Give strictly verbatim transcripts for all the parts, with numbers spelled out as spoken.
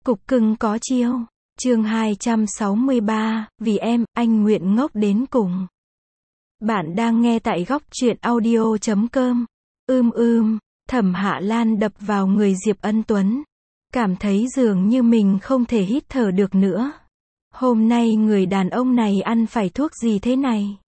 Cục cưng có chiêu. Chương hai trăm sáu mươi ba, vì em, anh nguyện ngốc đến cùng. Bạn đang nghe tại góc truyện audio chấm com. Ưm ưm, Thẩm Hạ Lan đập vào người Diệp Ân Tuấn. Cảm thấy dường như mình không thể hít thở được nữa. Hôm nay người đàn ông này ăn phải thuốc gì thế này?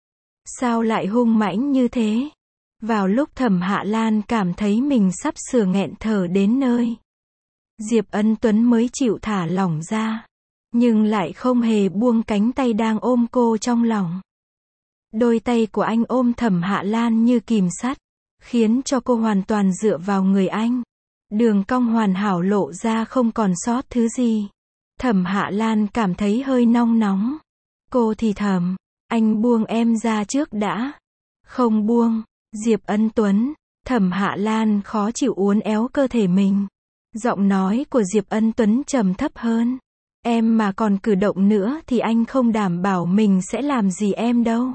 Sao lại hung mãnh như thế? Vào lúc Thẩm Hạ Lan cảm thấy mình sắp sửa nghẹn thở đến nơi, Diệp Ân Tuấn mới chịu thả lỏng ra, nhưng lại không hề buông cánh tay đang ôm cô trong lòng. Đôi tay của anh ôm Thẩm Hạ Lan như kìm sắt, khiến cho cô hoàn toàn dựa vào người anh. Đường cong hoàn hảo lộ ra không còn sót thứ gì. Thẩm Hạ Lan cảm thấy hơi nong nóng. Cô thì thầm, anh buông em ra trước đã. Không buông. Diệp Ân Tuấn. Thẩm Hạ Lan khó chịu uốn éo cơ thể mình. Giọng nói của Diệp Ân Tuấn trầm thấp hơn. Em mà còn cử động nữa thì anh không đảm bảo mình sẽ làm gì em đâu.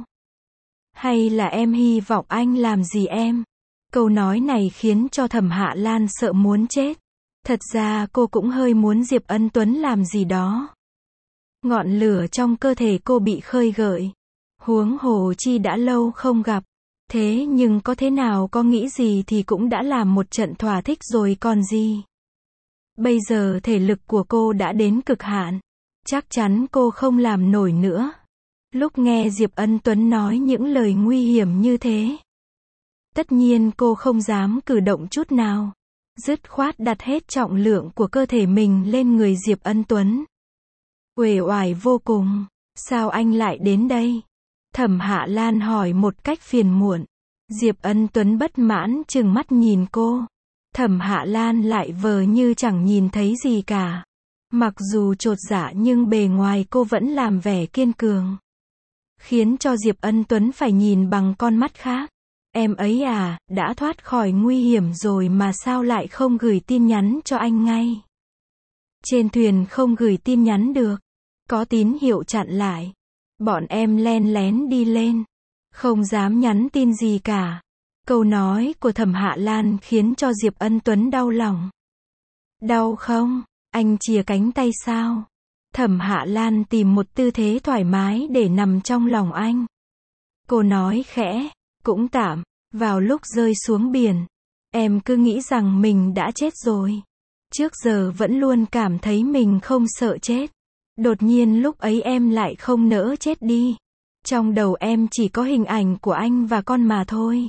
Hay là em hy vọng anh làm gì em? Câu nói này khiến cho Thẩm Hạ Lan sợ muốn chết. Thật ra cô cũng hơi muốn Diệp Ân Tuấn làm gì đó. Ngọn lửa trong cơ thể cô bị khơi gợi. Huống hồ chi đã lâu không gặp. Thế nhưng có thế nào có nghĩ gì thì cũng đã làm một trận thỏa thích rồi còn gì. Bây giờ thể lực của cô đã đến cực hạn. Chắc chắn cô không làm nổi nữa. Lúc nghe Diệp Ân Tuấn nói những lời nguy hiểm như thế, tất nhiên cô không dám cử động chút nào. Dứt khoát đặt hết trọng lượng của cơ thể mình lên người Diệp Ân Tuấn. Uể oải vô cùng. Sao anh lại đến đây? Thẩm Hạ Lan hỏi một cách phiền muộn. Diệp Ân Tuấn bất mãn trừng mắt nhìn cô. Thẩm Hạ Lan lại vờ như chẳng nhìn thấy gì cả. Mặc dù chột dạ nhưng bề ngoài cô vẫn làm vẻ kiên cường, khiến cho Diệp Ân Tuấn phải nhìn bằng con mắt khác. Em ấy à, đã thoát khỏi nguy hiểm rồi mà sao lại không gửi tin nhắn cho anh ngay? Trên thuyền không gửi tin nhắn được. Có tín hiệu chặn lại. Bọn em len lén đi lên. Không dám nhắn tin gì cả. Câu nói của Thẩm Hạ Lan khiến cho Diệp Ân Tuấn đau lòng. Đau không? Anh chìa cánh tay sao? Thẩm Hạ Lan tìm một tư thế thoải mái để nằm trong lòng anh. Cô nói khẽ, cũng tạm. Vào lúc rơi xuống biển, em cứ nghĩ rằng mình đã chết rồi. Trước giờ vẫn luôn cảm thấy mình không sợ chết. Đột nhiên lúc ấy em lại không nỡ chết đi. Trong đầu em chỉ có hình ảnh của anh và con mà thôi.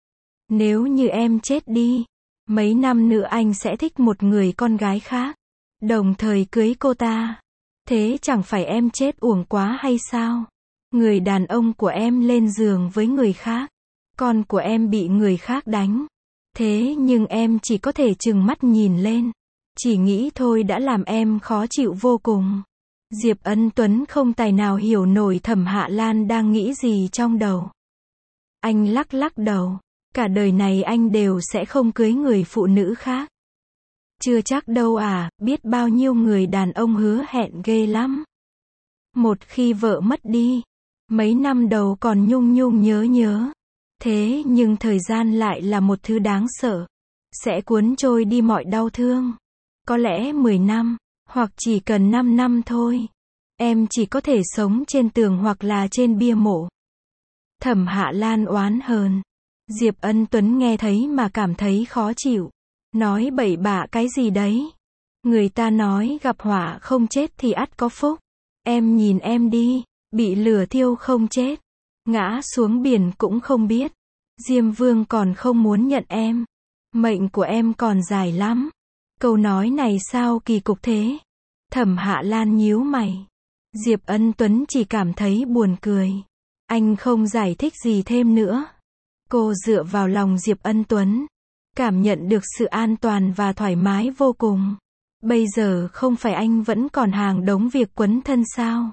Nếu như em chết đi, mấy năm nữa anh sẽ thích một người con gái khác, đồng thời cưới cô ta. Thế chẳng phải em chết uổng quá hay sao? Người đàn ông của em lên giường với người khác. Con của em bị người khác đánh. Thế nhưng em chỉ có thể trừng mắt nhìn lên. Chỉ nghĩ thôi đã làm em khó chịu vô cùng. Diệp Ân Tuấn không tài nào hiểu nổi Thẩm Hạ Lan đang nghĩ gì trong đầu. Anh lắc lắc đầu. Cả đời này anh đều sẽ không cưới người phụ nữ khác. Chưa chắc đâu à, biết bao nhiêu người đàn ông hứa hẹn ghê lắm. Một khi vợ mất đi, mấy năm đầu còn nhung nhung nhớ nhớ. Thế nhưng thời gian lại là một thứ đáng sợ. Sẽ cuốn trôi đi mọi đau thương. Có lẽ mười năm, hoặc chỉ cần năm năm thôi. Em chỉ có thể sống trên tường hoặc là trên bia mộ. Thẩm Hạ Lan oán hờn. Diệp Ân Tuấn nghe thấy mà cảm thấy khó chịu. Nói bậy bạ cái gì đấy? Người ta nói gặp họa không chết thì ắt có phúc. Em nhìn em đi, bị lửa thiêu không chết. Ngã xuống biển cũng không biết. Diêm Vương còn không muốn nhận em. Mệnh của em còn dài lắm. Câu nói này sao kỳ cục thế? Thẩm Hạ Lan nhíu mày. Diệp Ân Tuấn chỉ cảm thấy buồn cười. Anh không giải thích gì thêm nữa. Cô dựa vào lòng Diệp Ân Tuấn, cảm nhận được sự an toàn và thoải mái vô cùng. Bây giờ không phải anh vẫn còn hàng đống việc quấn thân sao?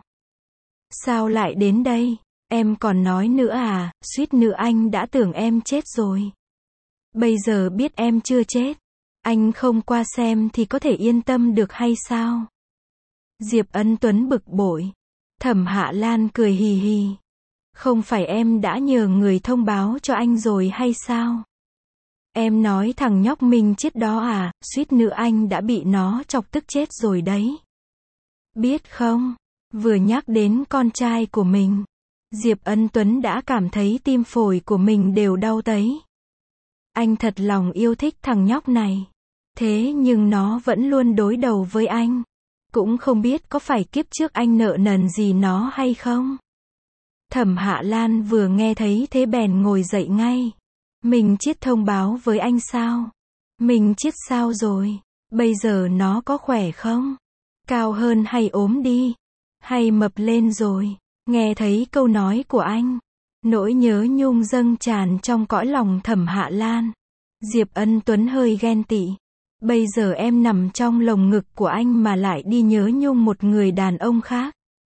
Sao lại đến đây? Em còn nói nữa à, suýt nữa anh đã tưởng em chết rồi. Bây giờ biết em chưa chết, anh không qua xem thì có thể yên tâm được hay sao? Diệp Ân Tuấn bực bội. Thẩm Hạ Lan cười hì hì. Không phải em đã nhờ người thông báo cho anh rồi hay sao? Em nói thằng nhóc Minh Chiết đó à, suýt nữa anh đã bị nó chọc tức chết rồi đấy. Biết không, vừa nhắc đến con trai của mình, Diệp Ân Tuấn đã cảm thấy tim phổi của mình đều đau tấy. Anh thật lòng yêu thích thằng nhóc này. Thế nhưng nó vẫn luôn đối đầu với anh. Cũng không biết có phải kiếp trước anh nợ nần gì nó hay không. Thẩm Hạ Lan vừa nghe thấy thế bèn ngồi dậy ngay. Mình Chiết thông báo với anh sao? Mình Chiết sao rồi? Bây giờ nó có khỏe không? Cao hơn hay ốm đi? Hay mập lên rồi? Nghe thấy câu nói của anh, nỗi nhớ nhung dâng tràn trong cõi lòng Thẩm Hạ Lan. Diệp Ân Tuấn hơi ghen tị. Bây giờ em nằm trong lồng ngực của anh mà lại đi nhớ nhung một người đàn ông khác.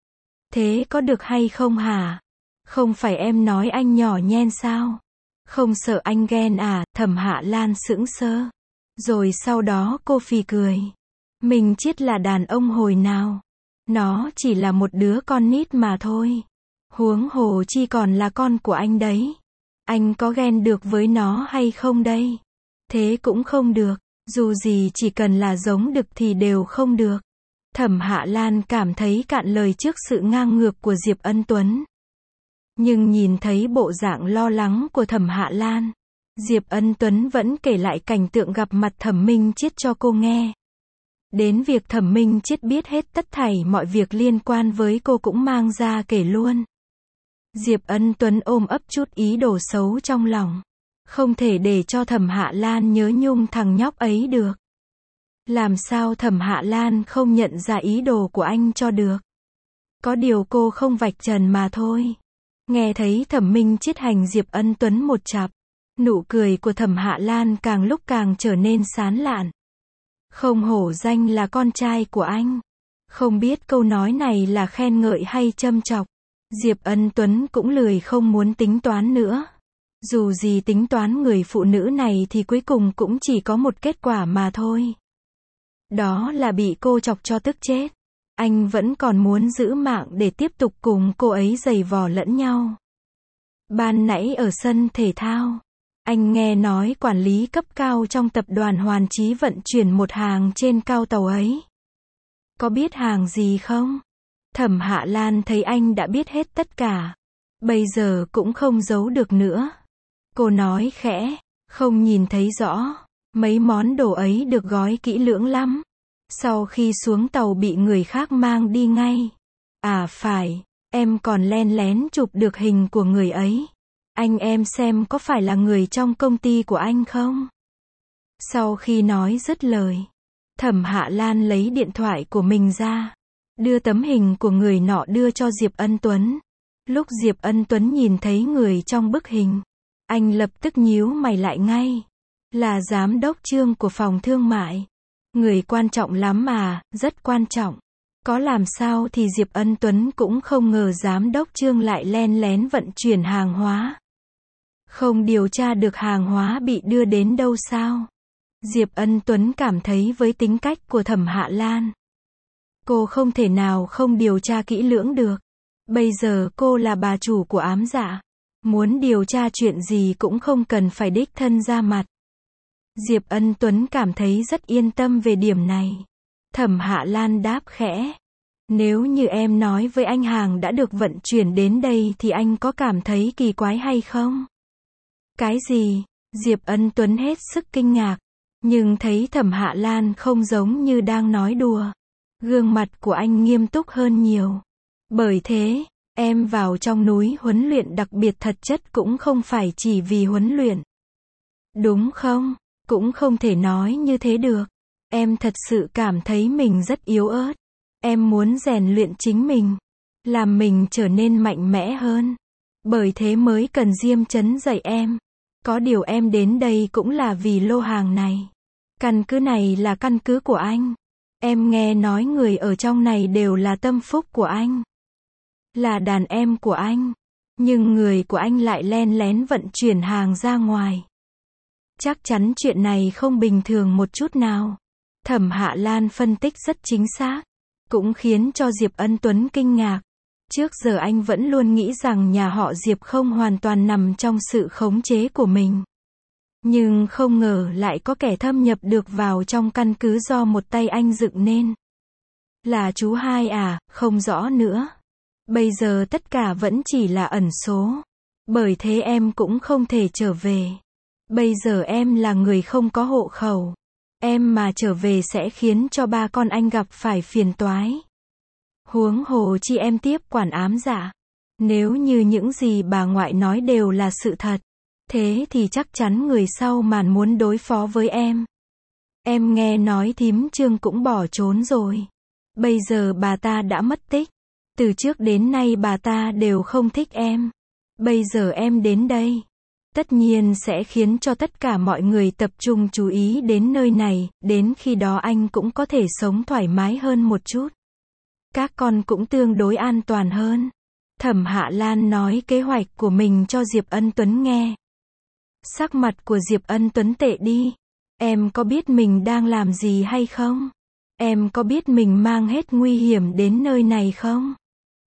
Thế có được hay không hả? Không phải em nói anh nhỏ nhen sao? Không sợ anh ghen à? Thẩm Hạ Lan sững sờ. Rồi sau đó cô phì cười. Mình Chiết là đàn ông hồi nào? Nó chỉ là một đứa con nít mà thôi. Huống hồ chi còn là con của anh đấy. Anh có ghen được với nó hay không đây? Thế cũng không được. Dù gì chỉ cần là giống đực thì đều không được. Thẩm Hạ Lan cảm thấy cạn lời trước sự ngang ngược của Diệp Ân Tuấn. Nhưng nhìn thấy bộ dạng lo lắng của Thẩm Hạ Lan, Diệp Ân Tuấn vẫn kể lại cảnh tượng gặp mặt Thẩm Minh Chiết cho cô nghe. Đến việc Thẩm Minh Chiết biết hết tất thảy mọi việc liên quan với cô cũng mang ra kể luôn. Diệp Ân Tuấn ôm ấp chút ý đồ xấu trong lòng. Không thể để cho Thẩm Hạ Lan nhớ nhung thằng nhóc ấy được. Làm sao Thẩm Hạ Lan không nhận ra ý đồ của anh cho được. Có điều cô không vạch trần mà thôi. Nghe thấy Thẩm Minh Chiết hành Diệp Ân Tuấn một chặp, nụ cười của Thẩm Hạ Lan càng lúc càng trở nên sán lạn. Không hổ danh là con trai của anh. Không biết câu nói này là khen ngợi hay châm chọc. Diệp Ân Tuấn cũng lười không muốn tính toán nữa. Dù gì tính toán người phụ nữ này thì cuối cùng cũng chỉ có một kết quả mà thôi. Đó là bị cô chọc cho tức chết. Anh vẫn còn muốn giữ mạng để tiếp tục cùng cô ấy giày vò lẫn nhau. Ban nãy ở sân thể thao, anh nghe nói quản lý cấp cao trong tập đoàn Hoàn Chí vận chuyển một hàng trên cao tàu ấy. Có biết hàng gì không? Thẩm Hạ Lan thấy anh đã biết hết tất cả. Bây giờ cũng không giấu được nữa. Cô nói khẽ, không nhìn thấy rõ. Mấy món đồ ấy được gói kỹ lưỡng lắm. Sau khi xuống tàu bị người khác mang đi ngay. À phải, em còn len lén chụp được hình của người ấy. Anh em xem có phải là người trong công ty của anh không? Sau khi nói dứt lời, Thẩm Hạ Lan lấy điện thoại của mình ra, đưa tấm hình của người nọ đưa cho Diệp Ân Tuấn. Lúc Diệp Ân Tuấn nhìn thấy người trong bức hình, anh lập tức nhíu mày lại ngay. Là giám đốc Trương của phòng thương mại. Người quan trọng lắm mà, rất quan trọng. Có làm sao thì Diệp Ân Tuấn cũng không ngờ giám đốc Trương lại len lén vận chuyển hàng hóa. Không điều tra được hàng hóa bị đưa đến đâu sao? Diệp Ân Tuấn cảm thấy với tính cách của Thẩm Hạ Lan, cô không thể nào không điều tra kỹ lưỡng được. Bây giờ cô là bà chủ của Ám Dạ. Muốn điều tra chuyện gì cũng không cần phải đích thân ra mặt. Diệp Ân Tuấn cảm thấy rất yên tâm về điểm này. Thẩm Hạ Lan đáp khẽ. Nếu như em nói với anh hàng đã được vận chuyển đến đây thì anh có cảm thấy kỳ quái hay không? Cái gì? Diệp Ân Tuấn hết sức kinh ngạc. Nhưng thấy Thẩm Hạ Lan không giống như đang nói đùa. Gương mặt của anh nghiêm túc hơn nhiều. Bởi thế, em vào trong núi huấn luyện đặc biệt thật chất cũng không phải chỉ vì huấn luyện. Đúng không? Cũng không thể nói như thế được. Em thật sự cảm thấy mình rất yếu ớt. Em muốn rèn luyện chính mình. Làm mình trở nên mạnh mẽ hơn. Bởi thế mới cần Diêm Chấn dạy em. Có điều em đến đây cũng là vì lô hàng này. Căn cứ này là căn cứ của anh. Em nghe nói người ở trong này đều là tâm phúc của anh. Là đàn em của anh. Nhưng người của anh lại len lén vận chuyển hàng ra ngoài. Chắc chắn chuyện này không bình thường một chút nào. Thẩm Hạ Lan phân tích rất chính xác. Cũng khiến cho Diệp Ân Tuấn kinh ngạc. Trước giờ anh vẫn luôn nghĩ rằng nhà họ Diệp không hoàn toàn nằm trong sự khống chế của mình. Nhưng không ngờ lại có kẻ thâm nhập được vào trong căn cứ do một tay anh dựng nên. Là chú hai à, không rõ nữa. Bây giờ tất cả vẫn chỉ là ẩn số. Bởi thế em cũng không thể trở về. Bây giờ em là người không có hộ khẩu. Em mà trở về sẽ khiến cho ba con anh gặp phải phiền toái. Huống hồ chi em tiếp quản ám dạ. Nếu như những gì bà ngoại nói đều là sự thật, thế thì chắc chắn người sau màn muốn đối phó với em. Em nghe nói thím Trương cũng bỏ trốn rồi. Bây giờ bà ta đã mất tích. Từ trước đến nay bà ta đều không thích em. Bây giờ em đến đây, tất nhiên sẽ khiến cho tất cả mọi người tập trung chú ý đến nơi này, đến khi đó anh cũng có thể sống thoải mái hơn một chút. Các con cũng tương đối an toàn hơn. Thẩm Hạ Lan nói kế hoạch của mình cho Diệp Ân Tuấn nghe. Sắc mặt của Diệp Ân Tuấn tệ đi. Em có biết mình đang làm gì hay không? Em có biết mình mang hết nguy hiểm đến nơi này không?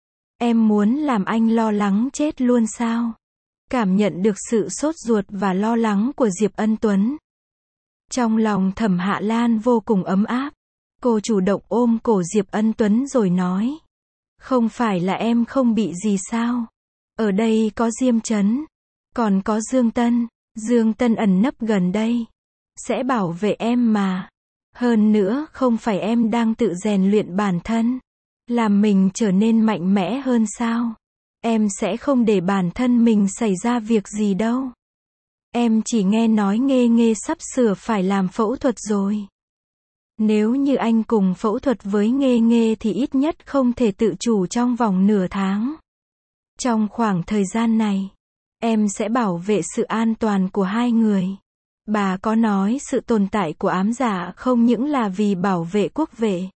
Em muốn làm anh lo lắng chết luôn sao? Cảm nhận được sự sốt ruột và lo lắng của Diệp Ân Tuấn. Trong lòng Thẩm Hạ Lan vô cùng ấm áp. Cô chủ động ôm cổ Diệp Ân Tuấn rồi nói. Không phải là em không bị gì sao? Ở đây có Diêm Trấn. Còn có Dương Tân. Dương Tân ẩn nấp gần đây. Sẽ bảo vệ em mà. Hơn nữa không phải em đang tự rèn luyện bản thân. Làm mình trở nên mạnh mẽ hơn sao? Em sẽ không để bản thân mình xảy ra việc gì đâu. Em chỉ nghe nói Nghê Nghê sắp sửa phải làm phẫu thuật rồi. Nếu như anh cùng phẫu thuật với Nghê Nghê thì ít nhất không thể tự chủ trong vòng nửa tháng. Trong khoảng thời gian này, em sẽ bảo vệ sự an toàn của hai người. Bà có nói sự tồn tại của ám dạ không những là vì bảo vệ quốc vệ,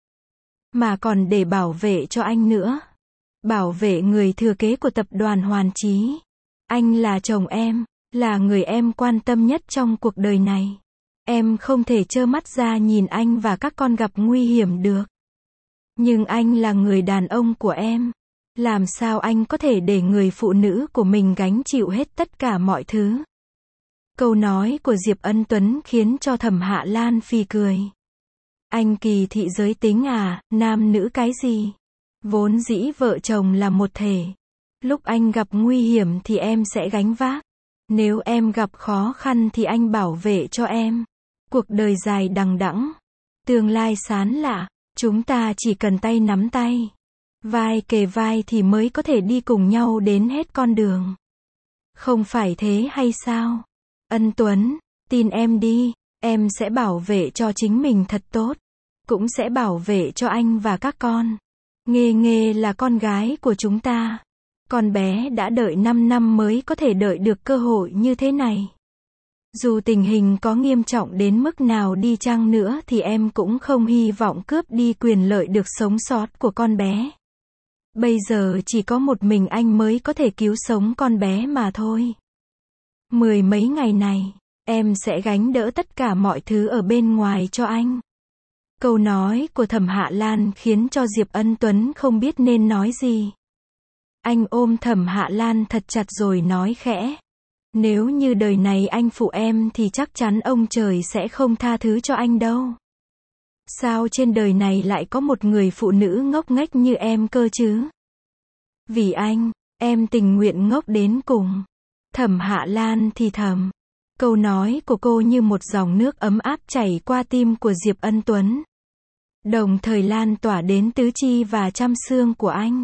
mà còn để bảo vệ cho anh nữa. Bảo vệ người thừa kế của tập đoàn Hoàn Chí. Anh là chồng em, là người em quan tâm nhất trong cuộc đời này. Em không thể trơ mắt ra nhìn anh và các con gặp nguy hiểm được. Nhưng anh là người đàn ông của em. Làm sao anh có thể để người phụ nữ của mình gánh chịu hết tất cả mọi thứ? Câu nói của Diệp Ân Tuấn khiến cho Thẩm Hạ Lan phì cười. Anh kỳ thị giới tính à, nam nữ cái gì? Vốn dĩ vợ chồng là một thể. Lúc anh gặp nguy hiểm thì em sẽ gánh vác. Nếu em gặp khó khăn thì anh bảo vệ cho em. Cuộc đời dài đằng đẵng, tương lai xán lạ, chúng ta chỉ cần tay nắm tay, vai kề vai thì mới có thể đi cùng nhau đến hết con đường. Không phải thế hay sao? Ân Tuấn, tin em đi, em sẽ bảo vệ cho chính mình thật tốt, cũng sẽ bảo vệ cho anh và các con. Nghê Nghê là con gái của chúng ta. Con bé đã đợi năm năm mới có thể đợi được cơ hội như thế này. Dù tình hình có nghiêm trọng đến mức nào đi chăng nữa thì em cũng không hy vọng cướp đi quyền lợi được sống sót của con bé. Bây giờ chỉ có một mình anh mới có thể cứu sống con bé mà thôi. Mười mấy ngày này, em sẽ gánh đỡ tất cả mọi thứ ở bên ngoài cho anh. Câu nói của Thẩm Hạ Lan khiến cho Diệp Ân Tuấn không biết nên nói gì. Anh ôm Thẩm Hạ Lan thật chặt rồi nói khẽ. Nếu như đời này anh phụ em thì chắc chắn ông trời sẽ không tha thứ cho anh đâu. Sao trên đời này lại có một người phụ nữ ngốc nghếch như em cơ chứ? Vì anh, em tình nguyện ngốc đến cùng. Thẩm Hạ Lan thì thầm. Câu nói của cô như một dòng nước ấm áp chảy qua tim của Diệp Ân Tuấn. Đồng thời lan tỏa đến tứ chi và trăm xương của anh.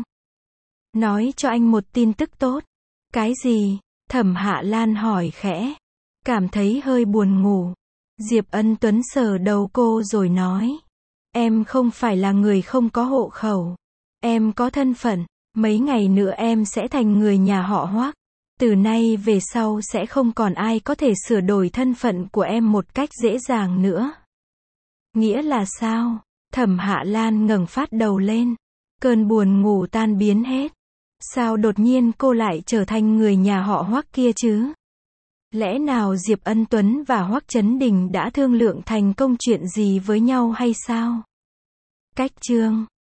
Nói cho anh một tin tức tốt. Cái gì? Thẩm Hạ Lan hỏi khẽ. Cảm thấy hơi buồn ngủ. Diệp Ân Tuấn sờ đầu cô rồi nói. Em không phải là người không có hộ khẩu. Em có thân phận. Mấy ngày nữa em sẽ thành người nhà họ Hoắc. Từ nay về sau sẽ không còn ai có thể sửa đổi thân phận của em một cách dễ dàng nữa. Nghĩa là sao? Thẩm Hạ Lan ngẩng phát đầu lên. Cơn buồn ngủ tan biến hết. Sao đột nhiên cô lại trở thành người nhà họ Hoắc kia chứ? Lẽ nào Diệp Ân Tuấn và Hoắc Chấn Đình đã thương lượng thành công chuyện gì với nhau hay sao? Cách chương